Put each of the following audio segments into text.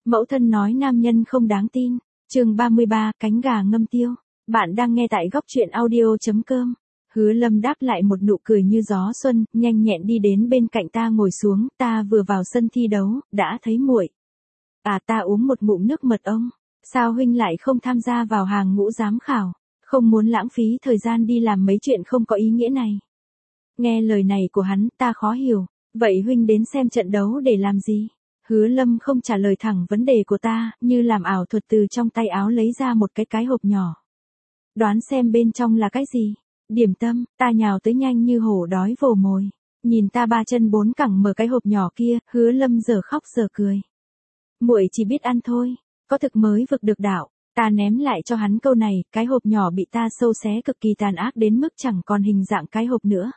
Mẫu thân nói nam nhân không đáng tin. Chương 33, cánh gà ngâm tiêu. Bạn đang nghe tại góc truyện audio.com. Hứa Lâm đáp lại một nụ cười như gió xuân, nhanh nhẹn đi đến bên cạnh ta ngồi xuống, ta vừa vào sân thi đấu, đã thấy muội. À, ta uống một ngụm nước mật ong. Sao huynh lại không tham gia vào hàng ngũ giám khảo? Không muốn lãng phí thời gian đi làm mấy chuyện không có ý nghĩa này. Nghe lời này của hắn, ta khó hiểu. Vậy huynh đến xem trận đấu để làm gì? Hứa Lâm không trả lời thẳng vấn đề của ta, như làm ảo thuật từ trong tay áo lấy ra một cái hộp nhỏ. Đoán xem bên trong là cái gì? Điểm tâm. Ta nhào tới nhanh như hổ đói vồ mồi. Nhìn ta ba chân bốn cẳng mở cái hộp nhỏ kia, Hứa Lâm giờ khóc giờ cười. Muội chỉ biết ăn thôi, có thực mới vực được đạo. Ta ném lại cho hắn câu này, cái hộp nhỏ bị ta sâu xé cực kỳ tàn ác đến mức chẳng còn hình dạng cái hộp nữa.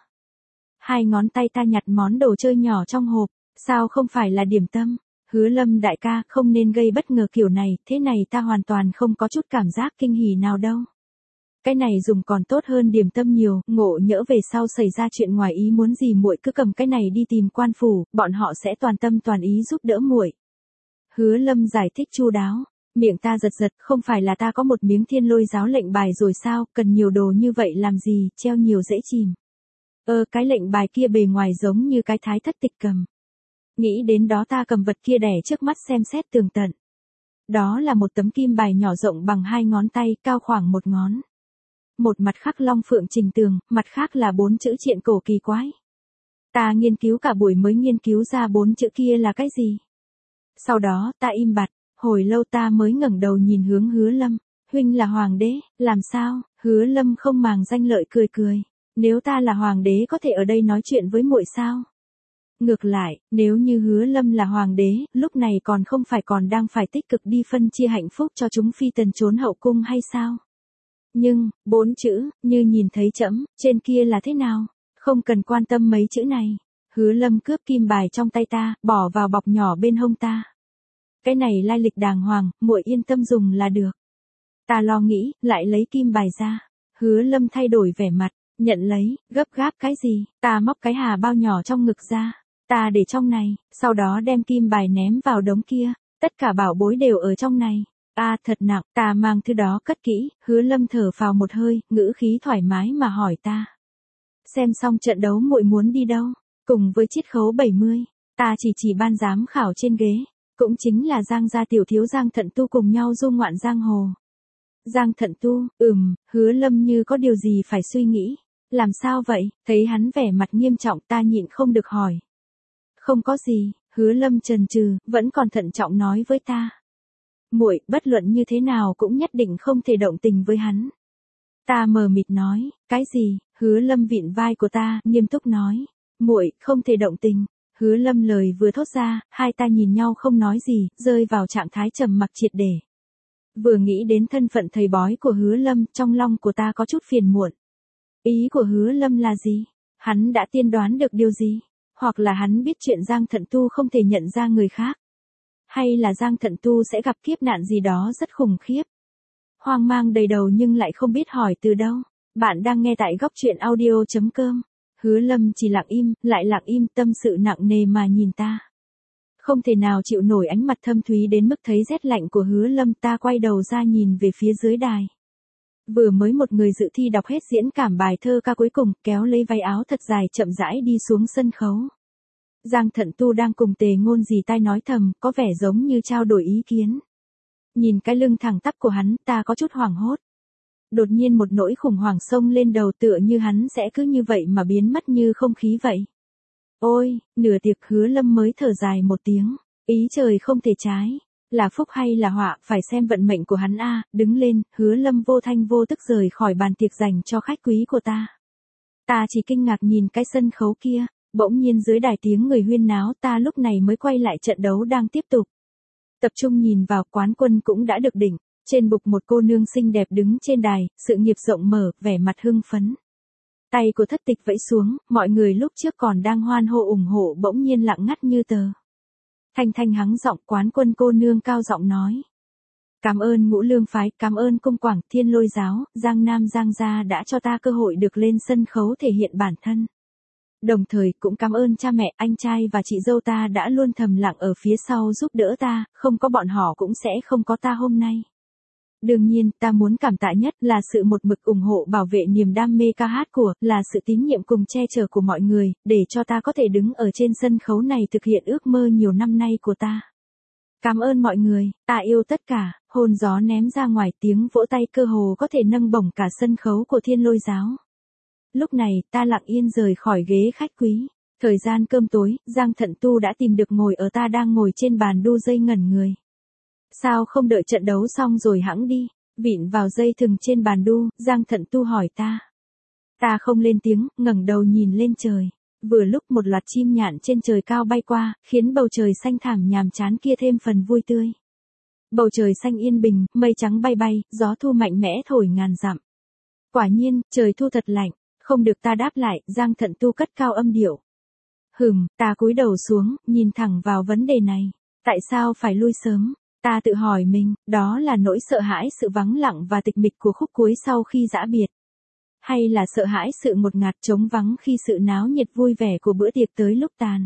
Hai ngón tay ta nhặt món đồ chơi nhỏ trong hộp, sao không phải là điểm tâm? Hứa Lâm đại ca, không nên gây bất ngờ kiểu này, thế này ta hoàn toàn không có chút cảm giác kinh hỉ nào đâu. Cái này dùng còn tốt hơn điểm tâm nhiều, ngộ nhỡ về sau xảy ra chuyện ngoài ý muốn gì muội cứ cầm cái này đi tìm quan phủ, bọn họ sẽ toàn tâm toàn ý giúp đỡ muội. Hứa Lâm giải thích chu đáo, miệng ta giật giật, không phải là ta có một miếng Thiên Lôi giáo lệnh bài rồi sao, cần nhiều đồ như vậy làm gì, treo nhiều dễ chìm. Cái lệnh bài kia bề ngoài giống như cái thái thất tịch cầm. Nghĩ đến đó ta cầm vật kia đẻ trước mắt xem xét tường tận. Đó là một tấm kim bài nhỏ rộng bằng 2 ngón tay, cao khoảng 1 ngón. Một mặt khắc long phượng trình tường, mặt khác là 4 chữ triện cổ kỳ quái. Ta nghiên cứu cả buổi mới nghiên cứu ra 4 chữ kia là cái gì. Sau đó ta im bặt, hồi lâu ta mới ngẩng đầu nhìn hướng Hứa Lâm. Huynh là hoàng đế, làm sao? Hứa Lâm không màng danh lợi cười cười. Nếu ta là hoàng đế có thể ở đây nói chuyện với muội sao? Ngược lại, nếu như Hứa Lâm là hoàng đế, lúc này còn không phải còn đang phải tích cực đi phân chia hạnh phúc cho chúng phi tần trốn hậu cung hay sao? Nhưng, 4 chữ, như nhìn thấy trẫm, trên kia là thế nào? Không cần quan tâm mấy chữ này. Hứa Lâm cướp kim bài trong tay ta, bỏ vào bọc nhỏ bên hông ta. Cái này lai lịch đàng hoàng, muội yên tâm dùng là được. Ta lo nghĩ, lại lấy kim bài ra. Hứa Lâm thay đổi vẻ mặt, nhận lấy, gấp gáp cái gì? Ta móc cái hà bao nhỏ trong ngực ra. Ta để trong này, sau đó đem kim bài ném vào đống kia. Tất cả bảo bối đều ở trong này. Thật nặng, ta mang thứ đó cất kỹ. Hứa Lâm thở phào một hơi, ngữ khí thoải mái mà hỏi ta. Xem xong trận đấu muội muốn đi đâu? Cùng với chiết khấu 70. Ta chỉ ban giám khảo trên ghế. Cũng chính là Giang gia tiểu thiếu Giang Thận Tu cùng nhau du ngoạn giang hồ. Giang Thận Tu, Hứa Lâm như có điều gì phải suy nghĩ. Làm sao vậy? Thấy hắn vẻ mặt nghiêm trọng ta nhịn không được hỏi. Không có gì, Hứa Lâm chần chừ, vẫn còn thận trọng nói với ta. Muội, bất luận như thế nào cũng nhất định không thể động tình với hắn. Ta mờ mịt nói, cái gì? Hứa Lâm vịn vai của ta, nghiêm túc nói. Muội, không thể động tình. Hứa Lâm lời vừa thốt ra, hai ta nhìn nhau không nói gì, rơi vào trạng thái trầm mặc triệt để. Vừa nghĩ đến thân phận thầy bói của Hứa Lâm, trong lòng của ta có chút phiền muộn. Ý của Hứa Lâm là gì? Hắn đã tiên đoán được điều gì? Hoặc là hắn biết chuyện Giang Thận Tu không thể nhận ra người khác? Hay là Giang Thận Tu sẽ gặp kiếp nạn gì đó rất khủng khiếp? Hoang mang đầy đầu nhưng lại không biết hỏi từ đâu. Bạn đang nghe tại góc truyện audio.com. Hứa Lâm chỉ lặng im, lại lặng im, tâm sự nặng nề mà nhìn ta. Không thể nào chịu nổi ánh mặt thâm thúy đến mức thấy rét lạnh của Hứa Lâm, ta quay đầu ra nhìn về phía dưới đài. Vừa mới một người dự thi đọc hết diễn cảm bài thơ ca cuối cùng, kéo lấy váy áo thật dài chậm rãi đi xuống sân khấu. Giang Thận Tu đang cùng Tề Ngôn dì tai nói thầm, có vẻ giống như trao đổi ý kiến. Nhìn cái lưng thẳng tắp của hắn, ta có chút hoảng hốt. Đột nhiên một nỗi khủng hoảng xông lên đầu tựa như hắn sẽ cứ như vậy mà biến mất như không khí vậy. Ôi, nửa tiệc Hứa Lâm mới thở dài một tiếng. Ý trời không thể trái. Là phúc hay là họa, phải xem vận mệnh của hắn a. Đứng lên, Hứa Lâm vô thanh vô tức rời khỏi bàn tiệc dành cho khách quý của ta. Ta chỉ kinh ngạc nhìn cái sân khấu kia. Bỗng nhiên dưới đài tiếng người huyên náo, ta lúc này mới quay lại trận đấu đang tiếp tục. Tập trung nhìn vào, quán quân cũng đã được định. Trên bục một cô nương xinh đẹp đứng trên đài, sự nghiệp rộng mở, vẻ mặt hưng phấn. Tay của Thất Tịch vẫy xuống, mọi người lúc trước còn đang hoan hô ủng hộ bỗng nhiên lặng ngắt như tờ. Thanh thanh hắng giọng, quán quân cô nương cao giọng nói. Cảm ơn Ngũ Lương phái, cảm ơn Cung Quảng, Thiên Lôi giáo, Giang Nam Giang gia đã cho ta cơ hội được lên sân khấu thể hiện bản thân. Đồng thời cũng cảm ơn cha mẹ, anh trai và chị dâu ta đã luôn thầm lặng ở phía sau giúp đỡ ta, không có bọn họ cũng sẽ không có ta hôm nay. Đương nhiên, ta muốn cảm tạ nhất là sự một mực ủng hộ bảo vệ niềm đam mê ca hát của, là sự tín nhiệm cùng che chở của mọi người, để cho ta có thể đứng ở trên sân khấu này thực hiện ước mơ nhiều năm nay của ta. Cảm ơn mọi người, ta yêu tất cả, hồn gió ném ra ngoài, tiếng vỗ tay cơ hồ có thể nâng bổng cả sân khấu của Thiên Lôi Giáo. Lúc này, ta lặng yên rời khỏi ghế khách quý. Thời gian cơm tối, Giang Thận Tu đã tìm được ngồi ở ta đang ngồi trên bàn đu dây ngẩn người. Sao không đợi trận đấu xong rồi hẵng đi? Vịn vào dây thừng trên bàn đu, Giang Thận Tu hỏi ta. Ta không lên tiếng, ngẩng đầu nhìn lên trời. Vừa lúc một loạt chim nhạn trên trời cao bay qua, khiến bầu trời xanh thẳm nhàm chán kia thêm phần vui tươi. Bầu trời xanh yên bình, mây trắng bay bay, gió thu mạnh mẽ thổi ngàn dặm. Quả nhiên, trời thu thật lạnh. Không được ta đáp lại, Giang Thận Tu cất cao âm điệu. Ta cúi đầu xuống, nhìn thẳng vào vấn đề này. Tại sao phải lui sớm? Ta tự hỏi mình, đó là nỗi sợ hãi sự vắng lặng và tịch mịch của khúc cuối sau khi giã biệt. Hay là sợ hãi sự ngột ngạt trống vắng khi sự náo nhiệt vui vẻ của bữa tiệc tới lúc tàn?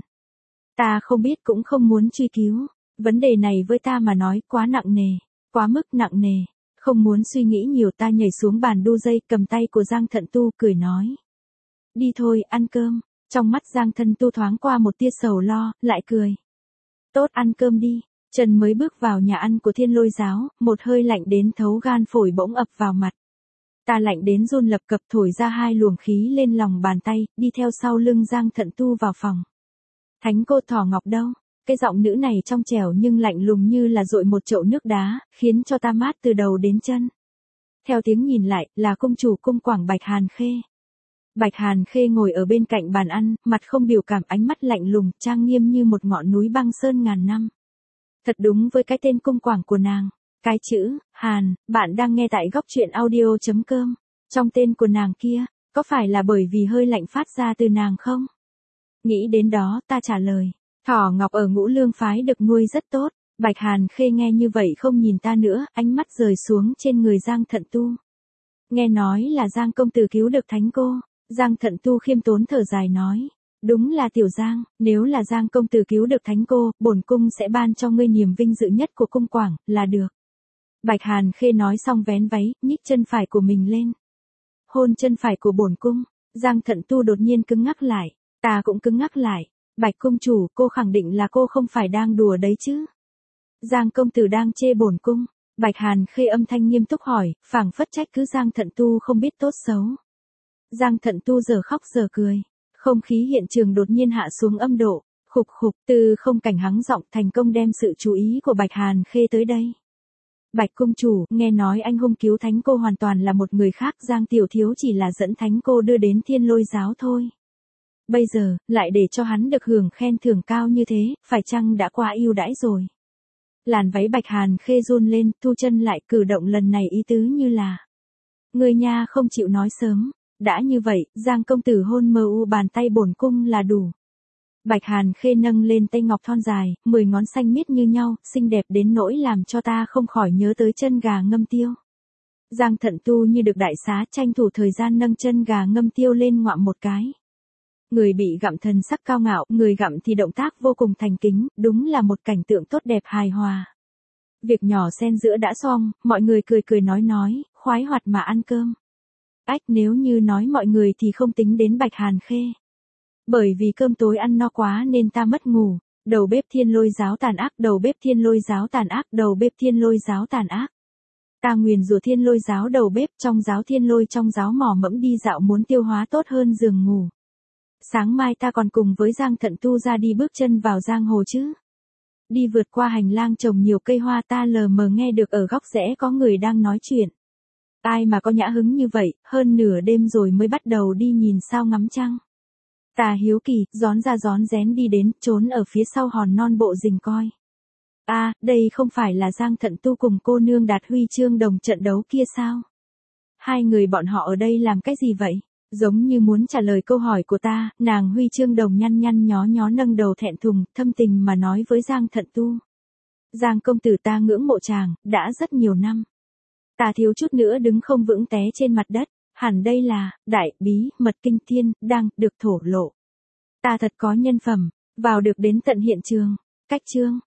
Ta không biết cũng không muốn truy cứu. Vấn đề này với ta mà nói quá nặng nề, quá mức nặng nề. Không muốn suy nghĩ nhiều, ta nhảy xuống bàn đu dây, cầm tay của Giang Thận Tu, cười nói. Đi thôi, ăn cơm. Trong mắt Giang Thận Tu thoáng qua một tia sầu lo, lại cười. Tốt, ăn cơm đi. Trần mới bước vào nhà ăn của Thiên Lôi Giáo, một hơi lạnh đến thấu gan phổi bỗng ập vào mặt. Ta lạnh đến run lập cập, thổi ra hai luồng khí lên lòng bàn tay, đi theo sau lưng Giang Thận Tu vào phòng. Thánh cô Thỏ Ngọc đâu? Cái giọng nữ này trong trẻo nhưng lạnh lùng như là dội một chậu nước đá, khiến cho ta mát từ đầu đến chân. Theo tiếng nhìn lại, là cung chủ cung quảng Bạch Hàn Khê. Bạch Hàn Khê ngồi ở bên cạnh bàn ăn, mặt không biểu cảm, ánh mắt lạnh lùng, trang nghiêm như một ngọn núi băng sơn ngàn năm. Thật đúng với cái tên cung quảng của nàng. Cái chữ Hàn, bạn đang nghe tại góc truyện audio.com. Trong tên của nàng kia, có phải là bởi vì hơi lạnh phát ra từ nàng không? Nghĩ đến đó, ta trả lời. Thỏ Ngọc ở Ngũ Lương phái được nuôi rất tốt. Bạch Hàn Khê nghe như vậy không nhìn ta nữa, ánh mắt rời xuống trên người Giang Thận Tu. Nghe nói là Giang công tử cứu được thánh cô. Giang Thận Tu khiêm tốn thở dài nói. Đúng là tiểu Giang, nếu là Giang công tử cứu được thánh cô, bổn cung sẽ ban cho ngươi niềm vinh dự nhất của cung quảng, là được. Bạch Hàn Khê nói xong vén váy, nhích chân phải của mình lên. Hôn chân phải của bổn cung. Giang Thận Tu đột nhiên cứng ngắc lại. Ta cũng cứng ngắc lại. Bạch công chủ, cô khẳng định là cô không phải đang đùa đấy chứ? Giang công tử đang chê bổn cung. Bạch Hàn Khê âm thanh nghiêm túc hỏi, phảng phất trách cứ Giang Thận Tu không biết tốt xấu. Giang Thận Tu giờ khóc giờ cười. Không khí hiện trường đột nhiên hạ xuống âm độ. Khục khục, từ không cảnh hắng giọng, thành công đem sự chú ý của Bạch Hàn Khê tới đây. Bạch công chủ, nghe nói anh hung cứu thánh cô hoàn toàn là một người khác, Giang tiểu thiếu chỉ là dẫn thánh cô đưa đến Thiên Lôi Giáo thôi. Bây giờ, lại để cho hắn được hưởng khen thưởng cao như thế, phải chăng đã qua ưu đãi rồi? Làn váy Bạch Hàn Khê run lên, thu chân lại, cử động lần này ý tứ như là. Người nha không chịu nói sớm. Đã như vậy, Giang công tử hôn mờ u bàn tay bổn cung là đủ. Bạch Hàn Khê nâng lên tay ngọc thon dài, 10 ngón xanh miết như nhau, xinh đẹp đến nỗi làm cho ta không khỏi nhớ tới chân gà ngâm tiêu. Giang Thận Tu như được đại xá, tranh thủ thời gian nâng chân gà ngâm tiêu lên ngoạm một cái. Người bị gặm thần sắc cao ngạo, người gặm thì động tác vô cùng thành kính, đúng là một cảnh tượng tốt đẹp hài hòa. Việc nhỏ xen giữa đã xong, mọi người cười cười nói, khoái hoạt mà ăn cơm. Ách, nếu như nói mọi người thì không tính đến Bạch Hàn Khê. Bởi vì cơm tối ăn no quá nên ta mất ngủ. Đầu bếp Thiên Lôi Giáo tàn ác, đầu bếp Thiên Lôi Giáo tàn ác, đầu bếp Thiên Lôi Giáo tàn ác. Ta nguyền rủa Thiên Lôi Giáo đầu bếp, trong giáo Thiên Lôi, trong giáo mỏ mẫm đi dạo muốn tiêu hóa tốt hơn giường ngủ. Sáng mai ta còn cùng với Giang Thận Tu ra đi bước chân vào giang hồ chứ. Đi vượt qua hành lang trồng nhiều cây hoa, ta lờ mờ nghe được ở góc rẽ có người đang nói chuyện. Ai mà có nhã hứng như vậy, hơn nửa đêm rồi mới bắt đầu đi nhìn sao ngắm trăng. Ta hiếu kỳ, rón ra rón rén đi đến, trốn ở phía sau hòn non bộ rình coi. Đây không phải là Giang Thận Tu cùng cô nương đạt huy chương đồng trận đấu kia sao? Hai người bọn họ ở đây làm cái gì vậy? Giống như muốn trả lời câu hỏi của ta, nàng huy chương đồng nhăn nhăn nhó nhó nâng đầu thẹn thùng, thâm tình mà nói với Giang Thận Tu. Giang công tử, ta ngưỡng mộ chàng, đã rất nhiều năm. Ta thiếu chút nữa đứng không vững té trên mặt đất, hẳn đây là, đại bí mật kinh thiên, đang được thổ lộ. Ta thật có nhân phẩm, vào được đến tận hiện trường. Cách chương